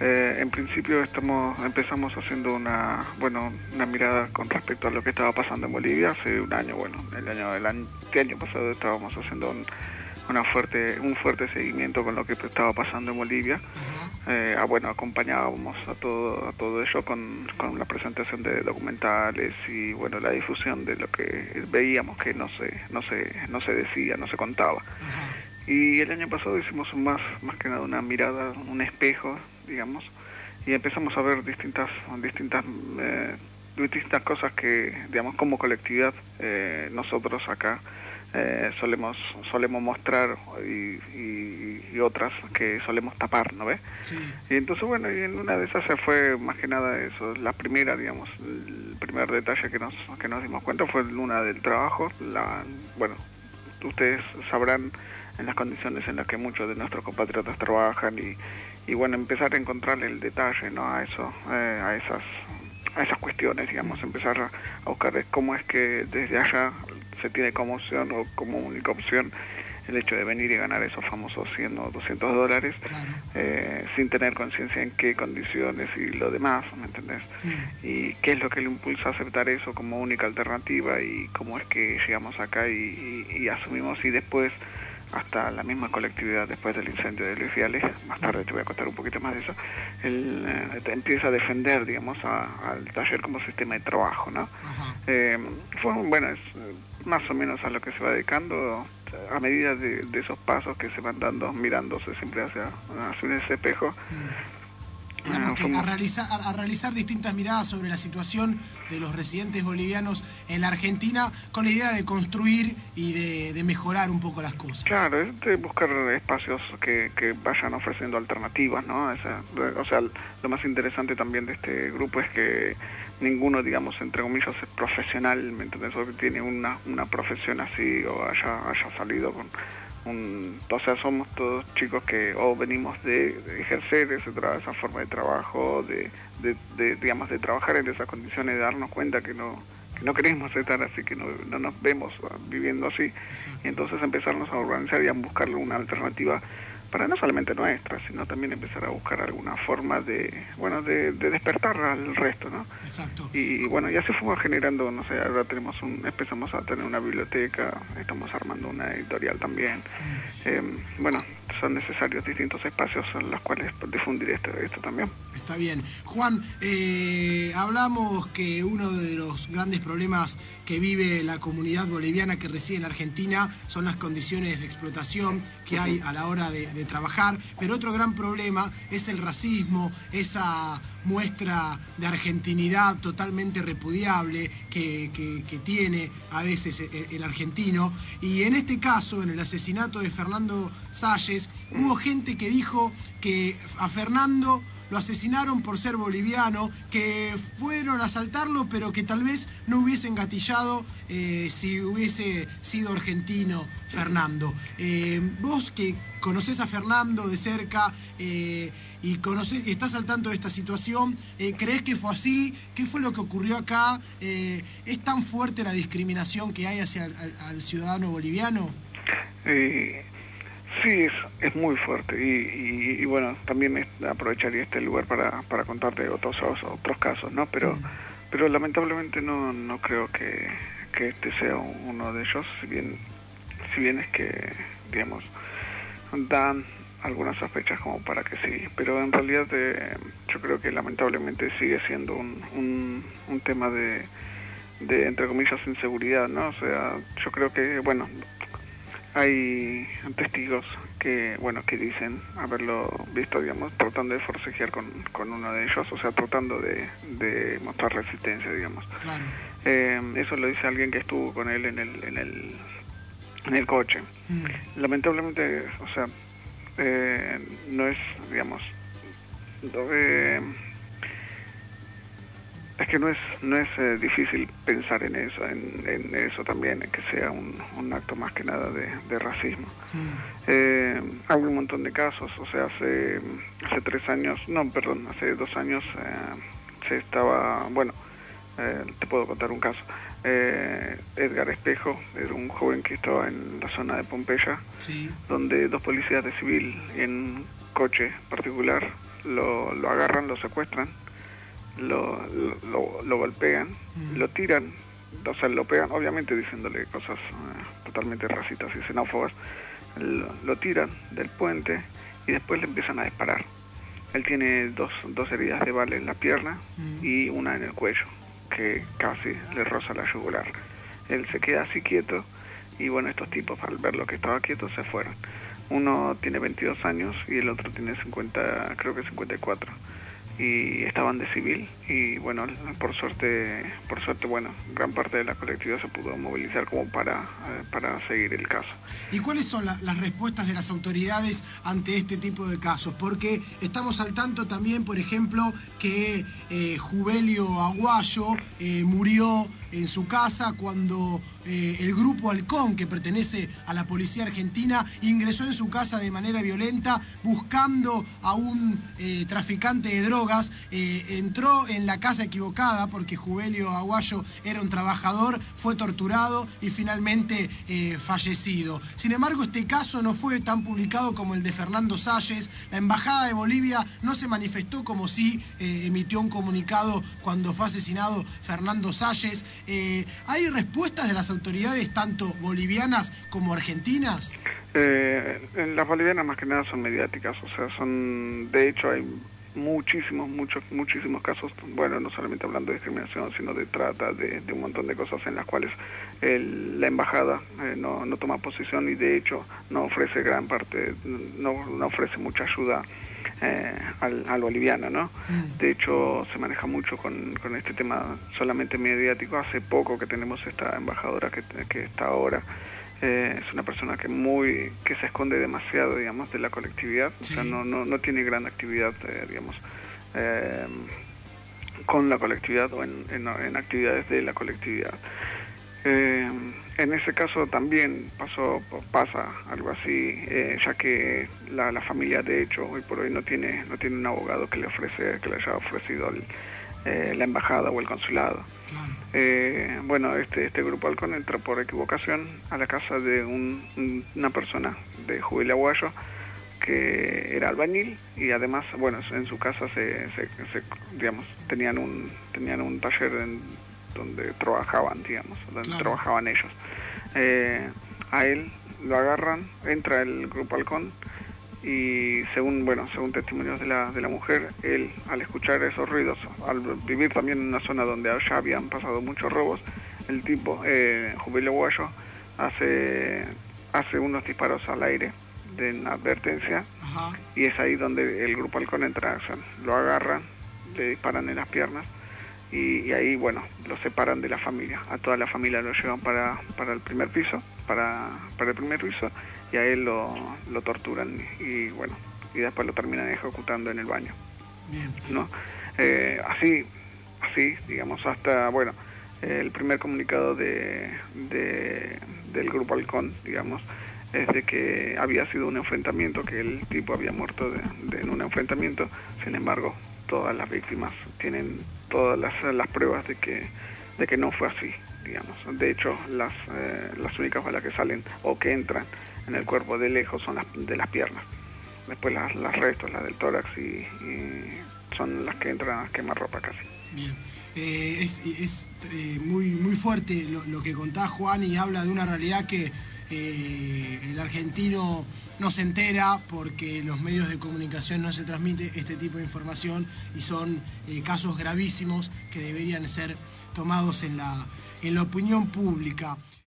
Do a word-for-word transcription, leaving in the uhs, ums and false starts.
Eh, en principio estamos empezamos haciendo una bueno una mirada con respecto a lo que estaba pasando en Bolivia hace un año. Bueno, el año el año, el año pasado estábamos haciendo un, una fuerte un fuerte seguimiento con lo que estaba pasando en Bolivia. Uh-huh. Eh, ah, bueno, acompañábamos a todo a todo ello con, con la presentación de documentales y bueno la difusión de lo que veíamos que no se no se no se decía, no se contaba. Uh-huh. Y el año pasado hicimos más más que nada una mirada, un espejo, digamos, y empezamos a ver distintas distintas eh, distintas cosas que, digamos, como colectividad eh, nosotros acá eh, solemos solemos mostrar y, y, y otras que solemos tapar, ¿no ves? Sí. Y entonces, bueno, y en una de esas se fue más que nada eso, la primera, digamos, el primer detalle que nos que nos dimos cuenta fue una del trabajo. La, bueno, ustedes sabrán en las condiciones en las que muchos de nuestros compatriotas trabajan y y bueno, empezar a encontrarle el detalle, ¿no? A eso, eh, a esas a esas cuestiones, digamos, empezar a, a buscar cómo es que desde allá se tiene como opción o como única opción el hecho de venir y ganar esos famosos cien o doscientos dólares, claro. eh, sin tener conciencia en qué condiciones y lo demás, ¿me entendés? Mm. Y qué es lo que le impulsa a aceptar eso como única alternativa y cómo es que llegamos acá y, y, y asumimos y después hasta la misma colectividad después del incendio de Luis Viales, más tarde te voy a contar un poquito más de eso, él eh, empieza a defender, digamos, a, al taller como sistema de trabajo, ¿no? Eh, fue, bueno, es más o menos a lo que se va dedicando a medida de, de esos pasos que se van dando, mirándose siempre hacia, hacia ese espejo. Mm. Digamos que a realizar, a realizar distintas miradas sobre la situación de los residentes bolivianos en la Argentina con la idea de construir y de, de mejorar un poco las cosas. Claro, es de buscar espacios que, que vayan ofreciendo alternativas, ¿no? Esa, o sea, lo más interesante también de este grupo es que ninguno, digamos, entre comillas, es profesional, ¿me entiendes? O que tiene una, una profesión así o haya, haya salido con... Un, o sea, somos todos chicos que o venimos de, de ejercer ese tra- esa forma de trabajo, de, de, de, digamos, de trabajar en esas condiciones, de darnos cuenta que no que no queremos estar así, que no, no nos vemos viviendo así. Exacto. Y entonces empezarnos a organizar y a buscarle una alternativa para no solamente nuestra, sino también empezar a buscar alguna forma de, bueno, de, de despertar al resto, ¿no? Exacto. Y bueno, ya se fue generando, no sé, ahora tenemos un, empezamos a tener una biblioteca, estamos armando una editorial también. Mm. Eh, bueno, son necesarios distintos espacios en los cuales difundir esto, esto también. Está bien. Juan, eh, hablamos que uno de los grandes problemas que vive la comunidad boliviana que reside en Argentina son las condiciones de explotación que hay a la hora de, de trabajar, pero otro gran problema es el racismo, esa muestra de argentinidad totalmente repudiable que, que, que tiene a veces el, el argentino. Y en este caso, en el asesinato de Fernando Salles, hubo gente que dijo que a Fernando lo asesinaron por ser boliviano, que fueron a asaltarlo, pero que tal vez no hubiesen gatillado eh, si hubiese sido argentino Fernando. Eh, vos que conocés a Fernando de cerca eh, y conocés, estás al tanto de esta situación, eh, ¿creés que fue así? ¿Qué fue lo que ocurrió acá? Eh, ¿Es tan fuerte la discriminación que hay hacia el al, al ciudadano boliviano? Eh... Sí, es, es muy fuerte y, y, y bueno, también es, aprovecharía este lugar para, para contarte otros otros casos, ¿no? Pero mm. pero lamentablemente no no creo que, que este sea uno de ellos, si bien si bien es que, digamos, dan algunas sospechas como para que sí, pero en realidad eh, yo creo que lamentablemente sigue siendo un, un, un tema de, de, entre comillas, inseguridad, ¿no? O sea, yo creo que, bueno, hay testigos que, bueno, que dicen haberlo visto, digamos, tratando de forcejear con, con uno de ellos, o sea, tratando de, de mostrar resistencia, digamos. Claro. Eh, eso lo dice alguien que estuvo con él en el en el, en el coche. Mm. Lamentablemente, o sea, eh, no es, digamos, eh, es que no es no es eh, difícil pensar en eso, en, en eso también, en que sea un, un acto más que nada de, de racismo. Mm. Eh, hay un montón de casos, o sea, hace hace tres años, no, perdón, hace dos años eh, se estaba, bueno, eh, te puedo contar un caso. Eh, Edgar Espejo era un joven que estaba en la zona de Pompeya, sí, donde dos policías de civil en un coche particular lo, lo agarran, lo secuestran, lo, lo, lo golpean, mm. lo tiran, o sea, lo pegan, obviamente diciéndole cosas eh, totalmente racistas y xenófobas, lo, lo tiran del puente y después le empiezan a disparar. Él tiene dos, dos heridas de bala en la pierna mm. y una en el cuello, que casi le roza la yugular. Él se queda así quieto y bueno, estos tipos al ver lo que estaba quieto se fueron. Uno tiene veintidós años y el otro tiene cincuenta, creo que cincuenta y cuatro. Y estaban de civil y bueno, por suerte, por suerte, bueno, gran parte de la colectividad se pudo movilizar como para, eh, para seguir el caso. ¿Y cuáles son la, las respuestas de las autoridades ante este tipo de casos? Porque estamos al tanto también, por ejemplo, que eh, Jubelio Aguayo eh, murió en su casa cuando eh, el grupo Halcón, que pertenece a la policía argentina, ingresó en su casa de manera violenta buscando a un eh, traficante de drogas. Eh, entró en la casa equivocada porque Jubelio Aguayo era un trabajador, fue torturado y finalmente eh, fallecido. Sin embargo, este caso no fue tan publicado como el de Fernando Salles. La Embajada de Bolivia no se manifestó como si eh, emitió un comunicado cuando fue asesinado Fernando Salles. Eh, ¿Hay respuestas de las autoridades tanto bolivianas como argentinas? Eh, las bolivianas más que nada son mediáticas, o sea, son, de hecho hay muchísimos, muchos, muchísimos casos, bueno, no solamente hablando de discriminación, sino de trata, de, de un montón de cosas en las cuales el, la embajada eh, no, no toma posición y de hecho no ofrece gran parte, no, no ofrece mucha ayuda eh, al, al boliviano, ¿no? Mm. De hecho se maneja mucho con, con este tema solamente mediático. Hace poco que tenemos esta embajadora que, que está ahora. Eh, es una persona que muy que se esconde demasiado, digamos, de la colectividad, sí. O sea, no, no, no tiene gran actividad, eh, digamos, eh, con la colectividad o en, en, en actividades de la colectividad. Eh, en ese caso también pasó pasa algo así, eh, ya que la, la familia, de hecho, hoy por hoy no tiene no tiene un abogado que le ofrece que le haya ofrecido el, eh, la embajada o el consulado. Claro. Eh, bueno, este este grupo Halcón entró por equivocación a la casa de un, un, una persona de Jubelio Aguayo que era albañil y además, bueno, en su casa se, se, se digamos, tenían un tenían un taller en, donde trabajaban, digamos, donde claro. trabajaban ellos. Eh, a él lo agarran, entra el grupo Halcón y según bueno según testimonios de la de la mujer, él al escuchar esos ruidos, al vivir también en una zona donde ya habían pasado muchos robos, el tipo eh, Jubelio Aguayo hace hace unos disparos al aire de advertencia. Ajá. Y es ahí donde el grupo Halcón entra, o sea, lo agarran, le disparan en las piernas y, y ahí bueno lo separan de la familia. A toda la familia lo llevan para para el primer piso, para para el primer piso. Y a él lo, lo torturan y bueno, y después lo terminan ejecutando en el baño. Bien. ¿No? Eh, así, así, digamos, hasta, bueno, eh, el primer comunicado de, de del grupo Halcón, digamos, es de que había sido un enfrentamiento, que el tipo había muerto de, de, en un enfrentamiento. Sin embargo, todas las víctimas tienen todas las, las pruebas de que, de que no fue así, digamos. De hecho, las, eh, las únicas balas que salen o que entran en el cuerpo de lejos son las de las piernas. Después las, las restos, las del tórax y, y son las que entran a quemarropa casi. Bien, eh, es, es eh, muy, muy fuerte lo, lo que contás, Juan, y habla de una realidad que eh, el argentino no se entera porque los medios de comunicación no se transmite este tipo de información y son eh, casos gravísimos que deberían ser tomados en la, en la opinión pública.